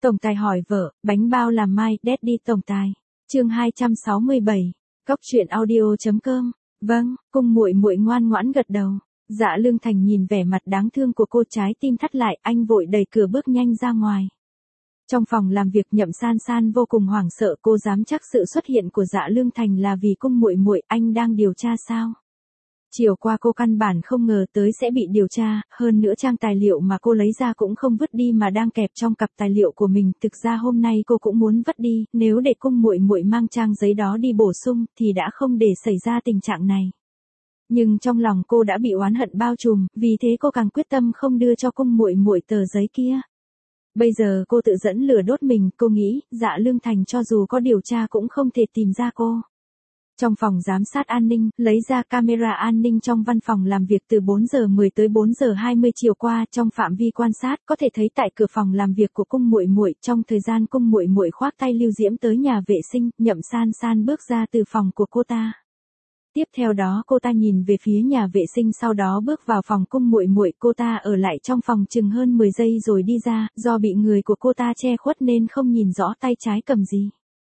Tổng tài hỏi vợ, bánh bao làm mai, Daddy tổng tài. Chương 267. Cóc truyện audio.com. Vâng, cung muội muội ngoan ngoãn gật đầu. Dạ Lương Thành nhìn vẻ mặt đáng thương của cô, trái tim thắt lại, anh vội đẩy cửa bước nhanh ra ngoài. Trong phòng làm việc, Nhậm San San vô cùng hoảng sợ, cô dám chắc sự xuất hiện của Dạ Lương Thành là vì cung muội muội, anh đang điều tra sao? Chiều qua cô căn bản không ngờ tới sẽ bị điều tra, hơn nữa trang tài liệu mà cô lấy ra cũng không vứt đi mà đang kẹp trong cặp tài liệu của mình, thực ra hôm nay cô cũng muốn vứt đi, nếu để cung muội muội mang trang giấy đó đi bổ sung thì đã không để xảy ra tình trạng này. Nhưng trong lòng cô đã bị oán hận bao trùm, vì thế cô càng quyết tâm không đưa cho cung muội muội tờ giấy kia. Bây giờ cô tự dẫn lửa đốt mình, cô nghĩ, Dạ Lương Thành cho dù có điều tra cũng không thể tìm ra cô. Trong phòng giám sát an ninh, lấy ra camera an ninh trong văn phòng làm việc từ 4 giờ 10 tới 4 giờ 20 chiều qua, trong phạm vi quan sát có thể thấy tại cửa phòng làm việc của cung muội muội, trong thời gian cung muội muội khoác tay Lưu Diễm tới nhà vệ sinh, Nhậm San San bước ra từ phòng của cô ta. Tiếp theo đó cô ta nhìn về phía nhà vệ sinh, sau đó bước vào phòng cung muội muội, cô ta ở lại trong phòng chừng hơn 10 giây rồi đi ra, do bị người của cô ta che khuất nên không nhìn rõ tay trái cầm gì.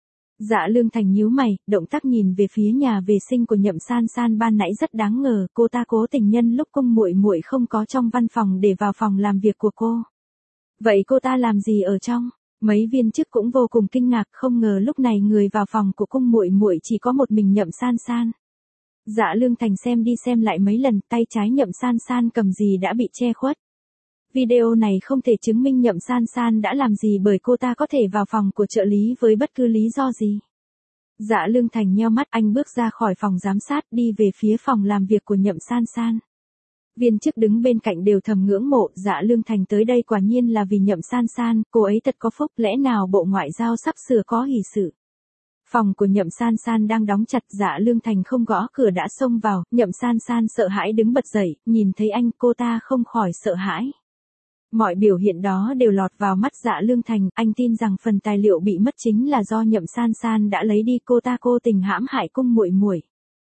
Dạ Lương Thành nhíu mày, động tác nhìn về phía nhà vệ sinh của Nhậm San San ban nãy rất đáng ngờ, cô ta cố tình nhân lúc cung muội muội không có trong văn phòng để vào phòng làm việc của cô. Vậy cô ta làm gì ở trong? Mấy viên chức cũng vô cùng kinh ngạc, không ngờ lúc này người vào phòng của cung muội muội chỉ có một mình Nhậm San San. Dạ Lương Thành xem đi xem lại mấy lần, tay trái Nhậm San San cầm gì đã bị che khuất. Video này không thể chứng minh Nhậm San San đã làm gì bởi cô ta có thể vào phòng của trợ lý với bất cứ lý do gì. Dạ Lương Thành nheo mắt, anh bước ra khỏi phòng giám sát đi về phía phòng làm việc của Nhậm San San. Viên chức đứng bên cạnh đều thầm ngưỡng mộ, Dạ Lương Thành tới đây quả nhiên là vì Nhậm San San, cô ấy thật có phúc, lẽ nào Bộ Ngoại giao sắp sửa có hỷ sự. Phòng của Nhậm San San đang đóng chặt, Dạ Lương Thành không gõ cửa đã xông vào, Nhậm San San sợ hãi đứng bật dậy, nhìn thấy anh cô ta không khỏi sợ hãi. Mọi biểu hiện đó đều lọt vào mắt Dạ Lương Thành, anh tin rằng phần tài liệu bị mất chính là do Nhậm San San đã lấy đi, cô ta cố tình hãm hại cung muội muội.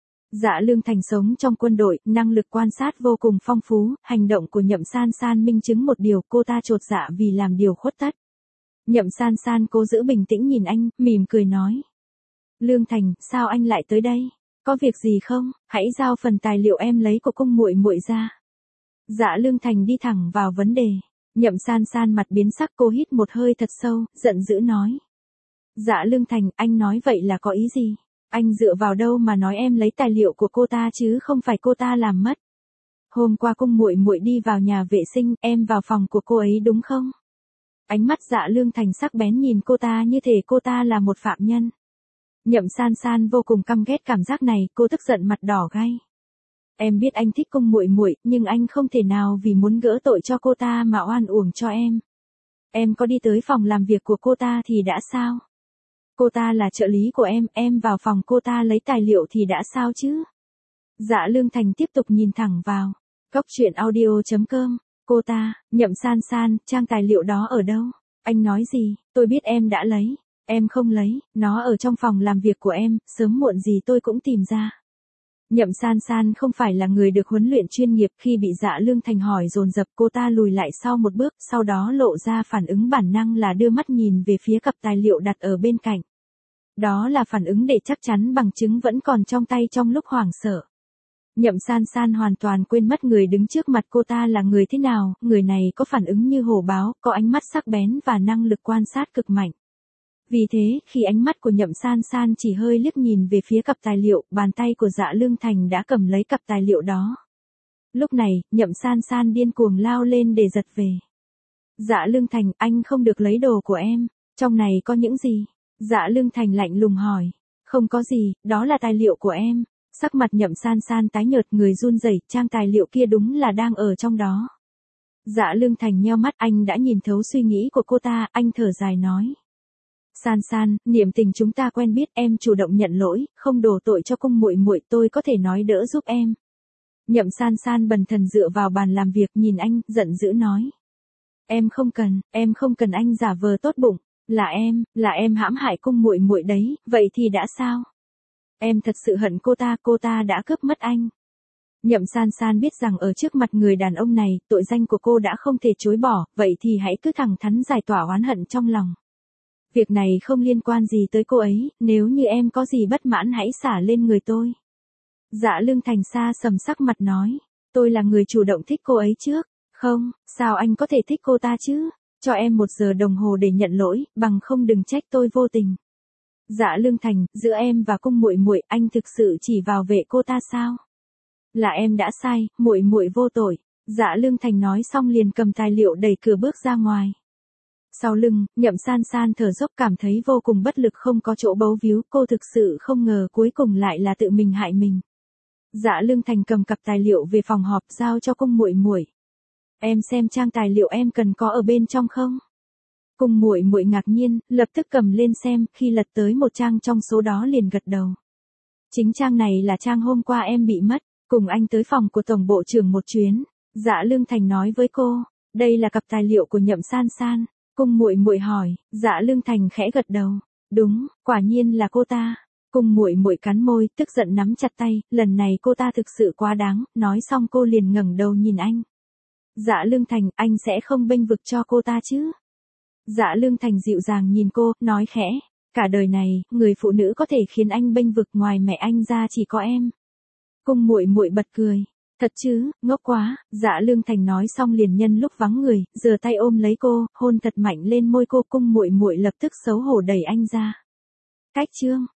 Dạ Lương Thành sống trong quân đội, năng lực quan sát vô cùng phong phú, hành động của Nhậm San San minh chứng một điều, cô ta chột dạ vì làm điều khuất tất. Nhậm San San cố giữ bình tĩnh nhìn anh, mỉm cười nói. Lương Thành, sao anh lại tới đây? Có việc gì không? Hãy giao phần tài liệu em lấy của cung muội muội ra. Dạ Lương Thành đi thẳng vào vấn đề. Nhậm San San mặt biến sắc, cô hít một hơi thật sâu, giận dữ nói. Dạ Lương Thành, anh nói vậy là có ý gì? Anh dựa vào đâu mà nói em lấy tài liệu của cô ta chứ không phải cô ta làm mất? Hôm qua cung muội muội đi vào nhà vệ sinh, em vào phòng của cô ấy đúng không? Ánh mắt Dạ Lương Thành sắc bén nhìn cô ta như thể cô ta là một phạm nhân. Nhậm San San vô cùng căm ghét cảm giác này, cô tức giận mặt đỏ gay. Em biết anh thích cung muội muội, nhưng anh không thể nào vì muốn gỡ tội cho cô ta mà oan uổng cho em. Em có đi tới phòng làm việc của cô ta thì đã sao? Cô ta là trợ lý của em vào phòng cô ta lấy tài liệu thì đã sao chứ? Dạ Lương Thành tiếp tục nhìn thẳng vào. Cóc truyện audio.com. Cô ta, Nhậm San San, trang tài liệu đó ở đâu? Anh nói gì? Tôi biết em đã lấy. Em không lấy, nó ở trong phòng làm việc của em, sớm muộn gì tôi cũng tìm ra. Nhậm San San không phải là người được huấn luyện chuyên nghiệp, khi bị Dạ Lương Thành hỏi dồn dập cô ta lùi lại sau một bước, sau đó lộ ra phản ứng bản năng là đưa mắt nhìn về phía cặp tài liệu đặt ở bên cạnh. Đó là phản ứng để chắc chắn bằng chứng vẫn còn trong tay trong lúc hoảng sợ. Nhậm San San hoàn toàn quên mất người đứng trước mặt cô ta là người thế nào, người này có phản ứng như hổ báo, có ánh mắt sắc bén và năng lực quan sát cực mạnh. Vì thế, khi ánh mắt của Nhậm San San chỉ hơi liếc nhìn về phía cặp tài liệu, bàn tay của Dạ Lương Thành đã cầm lấy cặp tài liệu đó. Lúc này, Nhậm San San điên cuồng lao lên để giật về. Dạ Lương Thành, anh không được lấy đồ của em. Trong này có những gì? Dạ Lương Thành lạnh lùng hỏi. Không có gì, đó là tài liệu của em. Sắc mặt Nhậm San San tái nhợt, người run rẩy, trang tài liệu kia đúng là đang ở trong đó. Dạ Lương Thành nheo mắt, anh đã nhìn thấu suy nghĩ của cô ta, anh thở dài nói. San San, niệm tình chúng ta quen biết, em chủ động nhận lỗi, không đổ tội cho cung muội muội, tôi có thể nói đỡ giúp em. Nhậm San San bần thần dựa vào bàn làm việc nhìn anh, giận dữ nói. Em không cần anh giả vờ tốt bụng, là em hãm hại cung muội muội đấy, vậy thì đã sao? Em thật sự hận cô ta đã cướp mất anh. Nhậm San San biết rằng ở trước mặt người đàn ông này, tội danh của cô đã không thể chối bỏ, vậy thì hãy cứ thẳng thắn giải tỏa oán hận trong lòng. Việc này không liên quan gì tới cô ấy, nếu như em có gì bất mãn hãy xả lên người tôi. Dạ Lương Thành xa sầm sắc mặt nói, tôi là người chủ động thích cô ấy trước. Không, sao anh có thể thích cô ta chứ? Cho em 1 giờ đồng hồ để nhận lỗi, bằng không đừng trách tôi vô tình. Dạ Lương Thành, giữa em và Cung Muội Muội, anh thực sự chỉ vào vệ cô ta sao? Là em đã sai, Muội Muội vô tội. Dạ Lương Thành nói xong liền cầm tài liệu đẩy cửa bước ra ngoài. Sau lưng, Nhậm San San thở dốc cảm thấy vô cùng bất lực không có chỗ bấu víu, cô thực sự không ngờ cuối cùng lại là tự mình hại mình. Dạ Lương Thành cầm cặp tài liệu về phòng họp giao cho Cung Muội Muội. Em xem trang tài liệu em cần có ở bên trong không? Cung Muội Muội ngạc nhiên, lập tức cầm lên xem, khi lật tới một trang trong số đó liền gật đầu. Chính trang này là trang hôm qua em bị mất, cùng anh tới phòng của Tổng Bộ trưởng một chuyến. Dạ Lương Thành nói với cô, đây là cặp tài liệu của Nhậm San San. Cung Muội Muội hỏi, Dạ Lương Thành khẽ gật đầu. Đúng, quả nhiên là cô ta. Cung Muội Muội cắn môi, tức giận nắm chặt tay, lần này cô ta thực sự quá đáng, nói xong cô liền ngẩng đầu nhìn anh. Dạ Lương Thành, anh sẽ không bênh vực cho cô ta chứ? Dạ Lương Thành dịu dàng nhìn cô, nói khẽ, cả đời này, người phụ nữ có thể khiến anh bênh vực ngoài mẹ anh ra chỉ có em. Cung Muội Muội bật cười. Thật chứ, ngốc quá. Dạ Lương Thành nói xong liền nhân lúc vắng người, giơ tay ôm lấy cô, hôn thật mạnh lên môi cô. Cung Muội Muội lập tức xấu hổ đẩy anh ra. Cách chương